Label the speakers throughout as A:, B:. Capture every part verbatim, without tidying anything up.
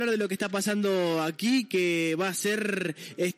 A: De lo que está pasando aquí, que va a ser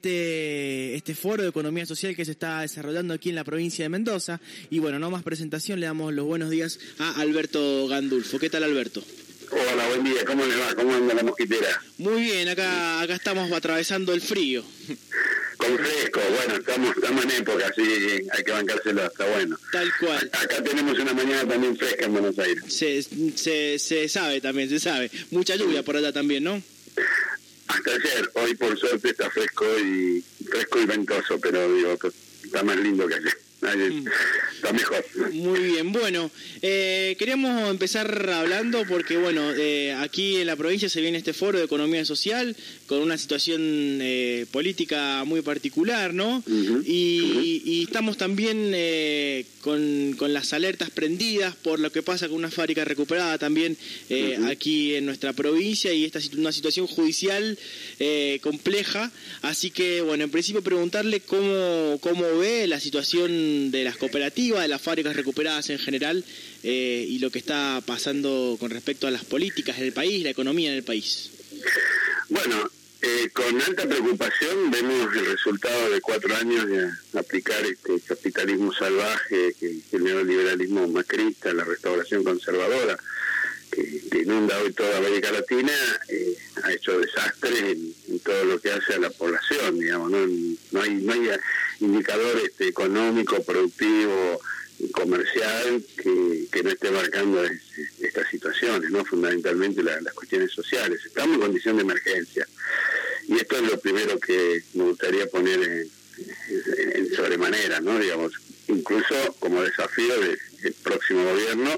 A: este este foro de economía social que se está desarrollando aquí en la provincia de Mendoza. Y bueno, no más presentación, le damos los buenos días a Alberto Gandulfo. ¿Qué tal, Alberto?
B: Hola, buen día, ¿cómo le va? ¿Cómo anda la mosquitera?
A: Muy bien, acá acá estamos atravesando el frío.
B: Con fresco, bueno, estamos, estamos en época, así hay que bancárselo, está bueno.
A: Tal cual.
B: Acá tenemos una mañana también fresca en Buenos Aires.
A: Se, se, se sabe también, se sabe. Mucha lluvia por allá también, ¿no?
B: Hasta ayer, hoy por suerte está fresco y fresco y ventoso, pero digo, está más lindo que ayer. Ayer está mejor.
A: Muy bien, bueno, eh, queríamos empezar hablando porque, bueno, eh, aquí en la provincia se viene este foro de economía social con una situación eh, política muy particular, ¿no? Uh-huh. Y, uh-huh. y, y estamos también eh, con, con las alertas prendidas por lo que pasa con una fábrica recuperada también eh, uh-huh. aquí en nuestra provincia, y esta es una situación judicial eh, compleja, así que, bueno, en principio preguntarle cómo, cómo ve la situación de las cooperativas, de las fábricas recuperadas en general, eh, y lo que está pasando con respecto a las políticas en el país, la economía en el país.
B: Bueno, eh, con alta preocupación vemos el resultado de cuatro años de aplicar este capitalismo salvaje, que, que el neoliberalismo macrista, la restauración conservadora, que, que inunda hoy toda América Latina, eh, ha hecho desastres en, en todo lo que hace a la población, digamos, no, no hay no hay indicador este, económico, productivo, comercial que, que no esté marcando es, estas situaciones, no fundamentalmente la, las cuestiones sociales. Estamos en condición de emergencia y esto es lo primero que me gustaría poner en, en, en sobremanera, ¿no? Digamos, incluso como desafío del próximo gobierno.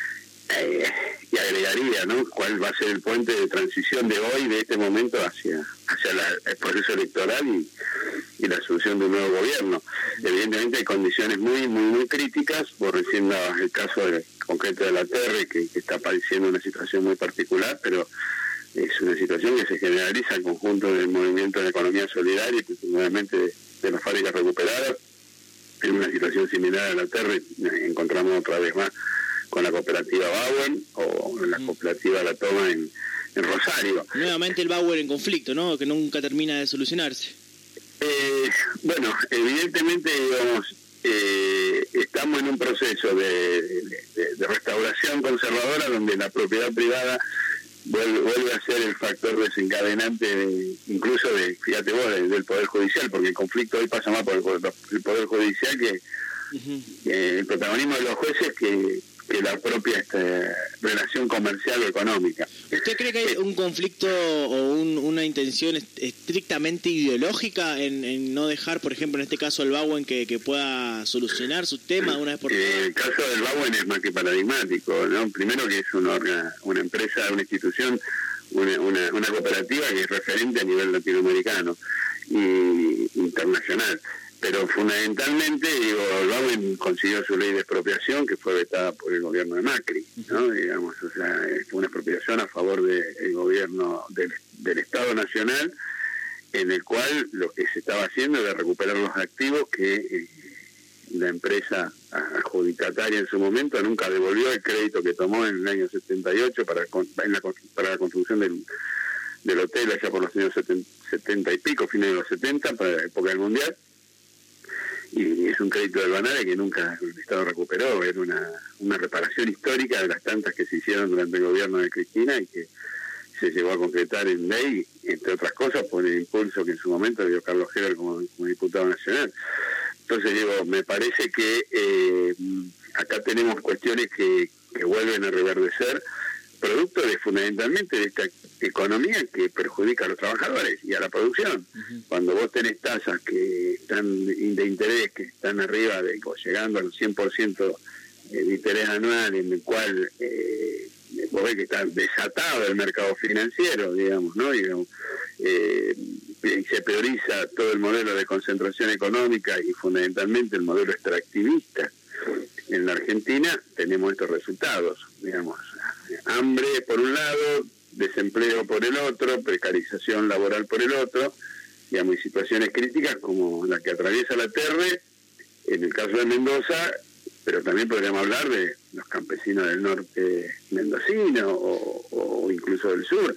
B: Eh, y agregaría, ¿no?, cuál va a ser el puente de transición de hoy, de este momento, hacia hacia la, el proceso electoral y, y la asunción de un nuevo gobierno. Evidentemente hay condiciones muy muy muy críticas. Vos recién dabas el caso de, concreto de la Terre, que, que está padeciendo una situación muy particular, pero es una situación que se generaliza al conjunto del movimiento de la economía solidaria, principalmente de, de las fábricas recuperadas. En una situación similar a la Terre encontramos otra vez más con la cooperativa Bauer o la cooperativa La Toma en, en Rosario.
A: Nuevamente el Bauer en conflicto, ¿no?, que nunca termina de solucionarse.
B: Eh, bueno, evidentemente, digamos, eh, estamos en un proceso de, de, de restauración conservadora donde la propiedad privada vuelve, vuelve a ser el factor desencadenante, de, incluso de, fíjate vos, de, del Poder Judicial, porque el conflicto hoy pasa más por el, el Poder Judicial que uh-huh. eh, el protagonismo de los jueces que que la propia este, relación comercial o económica.
A: ¿Usted cree que hay un conflicto o un, una intención estrictamente ideológica en, en no dejar, por ejemplo, en este caso el Bauen, que, que pueda solucionar su tema de una vez por todas?
B: Eh, el caso del Bauen es más que paradigmático, ¿no? Primero que es una, una empresa, una institución, una, una, una cooperativa que es referente a nivel latinoamericano y internacional. Pero fundamentalmente, digo, el Bauen consiguió su ley de expropiación, que fue vetada por el gobierno de Macri, ¿no? Digamos, o sea, fue una expropiación a favor del gobierno del, del Estado Nacional, en el cual lo que se estaba haciendo era recuperar los activos que eh, la empresa adjudicataria en su momento nunca devolvió el crédito que tomó en el año setenta y ocho para, en la, para la construcción del, del hotel allá por los años setenta y pico, fines de los setenta, para la época del Mundial. Y es un crédito del Banare que nunca el Estado recuperó. Era una, una reparación histórica de las tantas que se hicieron durante el gobierno de Cristina y que se llegó a concretar en ley, entre otras cosas, por el impulso que en su momento dio Carlos Heller como, como diputado nacional. Entonces, digo, me parece que eh, acá tenemos cuestiones que, que vuelven a reverdecer, producto de fundamentalmente de esta economía que perjudica a los trabajadores y a la producción. Uh-huh. Cuando vos tenés tasas que están de interés, que están arriba de, o llegando al cien por ciento de interés anual, en el cual eh, vos ves que está desatado el mercado financiero, digamos, ¿no? Digamos, eh, y se prioriza todo el modelo de concentración económica y fundamentalmente el modelo extractivista. En la Argentina tenemos estos resultados, digamos, hambre por un lado, desempleo por el otro, precarización laboral por el otro, digamos, y situaciones críticas como la que atraviesa la Terre, en el caso de Mendoza, pero también podríamos hablar de los campesinos del norte mendocino o, o incluso del sur.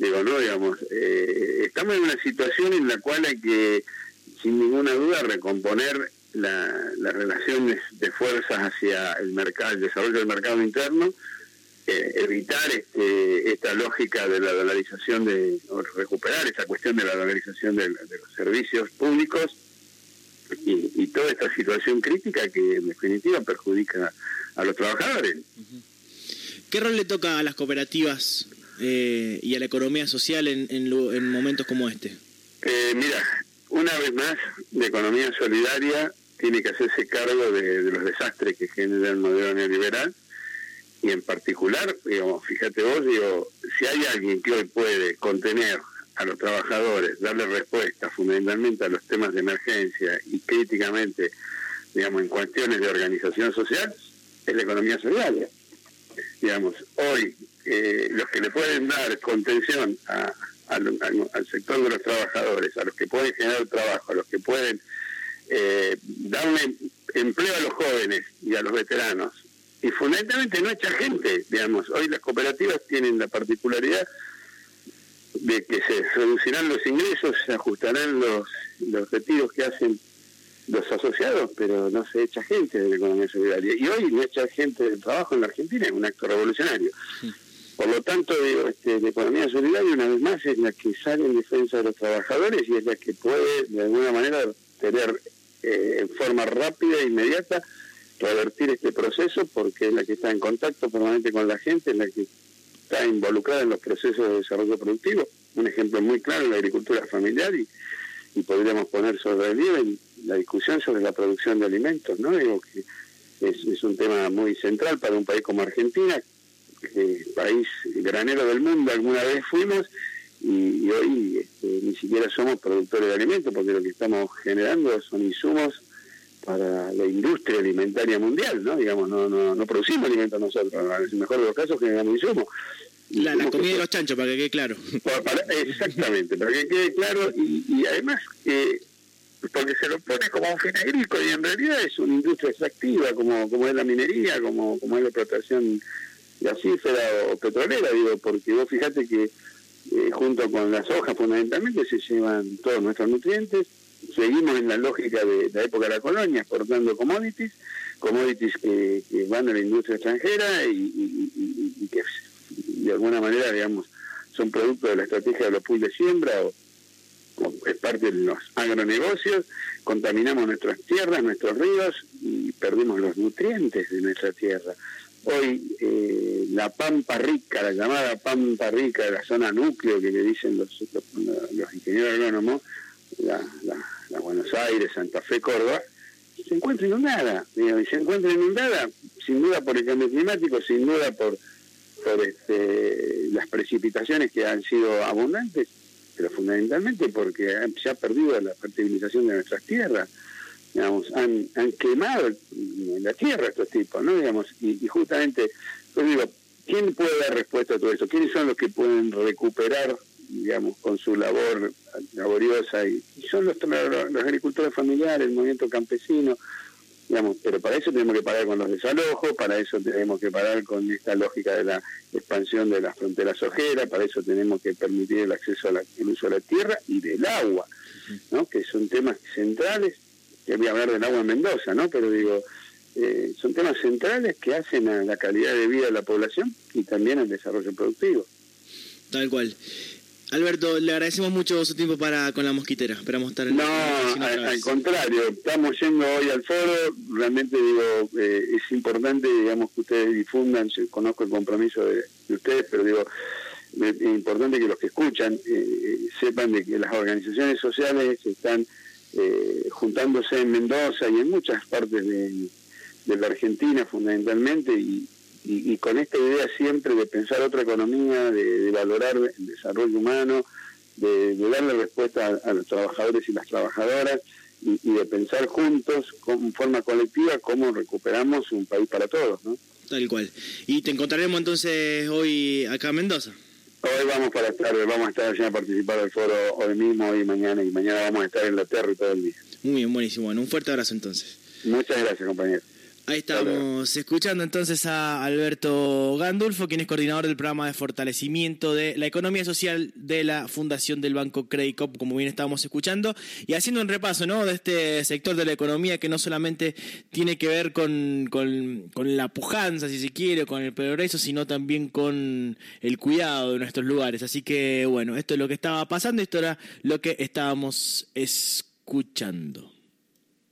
B: Digo, no, digamos, eh, estamos en una situación en la cual hay que, sin ninguna duda, recomponer la, las relaciones de fuerzas hacia el mercado, el desarrollo del mercado interno, eh, evitar este, esta lógica de la dolarización, de, o recuperar esta cuestión de la dolarización de, de los servicios públicos y, y toda esta situación crítica que en definitiva perjudica a los trabajadores.
A: ¿Qué rol le toca a las cooperativas eh, y a la economía social en, en, en momentos como este?
B: Eh, mira, una vez más, la economía solidaria tiene que hacerse cargo de, de los desastres que genera el modelo neoliberal, y en particular, digamos, fíjate vos, digo, si hay alguien que hoy puede contener a los trabajadores, darle respuesta fundamentalmente a los temas de emergencia y críticamente, digamos, en cuestiones de organización social, es la economía solidaria. Digamos, hoy eh, los que le pueden dar contención a, a, a, al sector de los trabajadores, a los que pueden generar trabajo, a los que pueden eh, darle empleo a los jóvenes y a los veteranos, y fundamentalmente no echar gente, digamos, hoy las cooperativas tienen la particularidad de que se reducirán los ingresos, se ajustarán los, los retiros que hacen los asociados, pero no se echa gente de la economía solidaria. Y hoy no echar gente del trabajo en la Argentina es un acto revolucionario. Sí. Por lo tanto, digo, este, la economía solidaria, una vez más, es la que sale en defensa de los trabajadores y es la que puede, de alguna manera, tener eh, en forma rápida e inmediata revertir este proceso, porque es la que está en contacto permanente con la gente, es la que está involucrada en los procesos de desarrollo productivo. Un ejemplo muy claro en la agricultura familiar, y, y podríamos poner sobre relieve la discusión sobre la producción de alimentos, ¿no? Digo que es, es un tema muy central para un país como Argentina, eh, país granero del mundo alguna vez fuimos, y, y hoy este, ni siquiera somos productores de alimentos, porque lo que estamos generando son insumos para la industria alimentaria mundial, ¿no? Digamos, no no no producimos alimentos nosotros, en el mejor de los casos generamos insumos.
A: La, la comida de los chanchos, para que quede claro.
B: Para, para, exactamente, para que quede claro, y, y además, eh, porque se lo pone como un fin agrícola, y en realidad es una industria extractiva, como como es la minería, como como es la explotación gasífera o petrolera, digo, porque vos fíjate que eh, junto con las hojas fundamentalmente se llevan todos nuestros nutrientes. Seguimos en la lógica de la época de la colonia, exportando commodities, commodities que, que van a la industria extranjera y, y, y, y que de alguna manera, digamos, son producto de la estrategia de los pools de siembra o, o es parte de los agronegocios. Contaminamos nuestras tierras, nuestros ríos y perdemos los nutrientes de nuestra tierra. Hoy eh, la pampa rica, la llamada pampa rica de la zona núcleo que le dicen los, los, los ingenieros agrónomos, La, la, la Buenos Aires, Santa Fe, Córdoba, se encuentra inundada, digo, y se encuentra inundada sin duda por el cambio climático, sin duda por, por este, las precipitaciones que han sido abundantes, pero fundamentalmente porque se ha perdido la fertilización de nuestras tierras, digamos, han, han quemado la tierra estos tipos, ¿no? Digamos, y, y justamente, pues digo, ¿quién puede dar respuesta a todo esto? ¿Quiénes son los que pueden recuperar, digamos, con su labor laboriosa? Y, y son los, los, los agricultores familiares, el movimiento campesino, digamos, pero para eso tenemos que parar con los desalojos, para eso tenemos que parar con esta lógica de la expansión de las fronteras ojeras, para eso tenemos que permitir el acceso al uso de la tierra y del agua, ¿no? Que son temas centrales, que voy a hablar del agua en Mendoza, ¿no? Pero digo, eh, son temas centrales que hacen a la calidad de vida de la población y también al desarrollo productivo.
A: Tal cual. Alberto, le agradecemos mucho su tiempo para con la mosquitera. Esperamos estar en
B: No, la al, al contrario, estamos yendo hoy al foro. Realmente digo, eh, es importante, digamos, que ustedes difundan. Yo conozco el compromiso de, de ustedes, pero digo, es importante que los que escuchan eh, sepan de que las organizaciones sociales están eh, juntándose en Mendoza y en muchas partes de, de la Argentina fundamentalmente, y Y, y con esta idea siempre de pensar otra economía, de, de valorar el desarrollo humano, de, de darle respuesta a, a los trabajadores y las trabajadoras, y, y de pensar juntos, en forma colectiva, cómo recuperamos un país para todos, ¿no?
A: Tal cual. Y te encontraremos entonces hoy acá en Mendoza.
B: Hoy vamos para estar, vamos a estar allá a participar del foro hoy mismo, hoy y mañana, y mañana vamos a estar en la Terra todo el día.
A: Muy bien, buenísimo. Bueno, un fuerte abrazo entonces.
B: Muchas gracias, compañero.
A: Ahí estamos escuchando entonces a Alberto Gandulfo, quien es coordinador del programa de fortalecimiento de la economía social de la Fundación del Banco Credit Corp, como bien estábamos escuchando, y haciendo un repaso, ¿no?, de este sector de la economía que no solamente tiene que ver con, con, con la pujanza, si se quiere, con el progreso, sino también con el cuidado de nuestros lugares. Así que, bueno, esto es lo que estaba pasando, esto era lo que estábamos escuchando.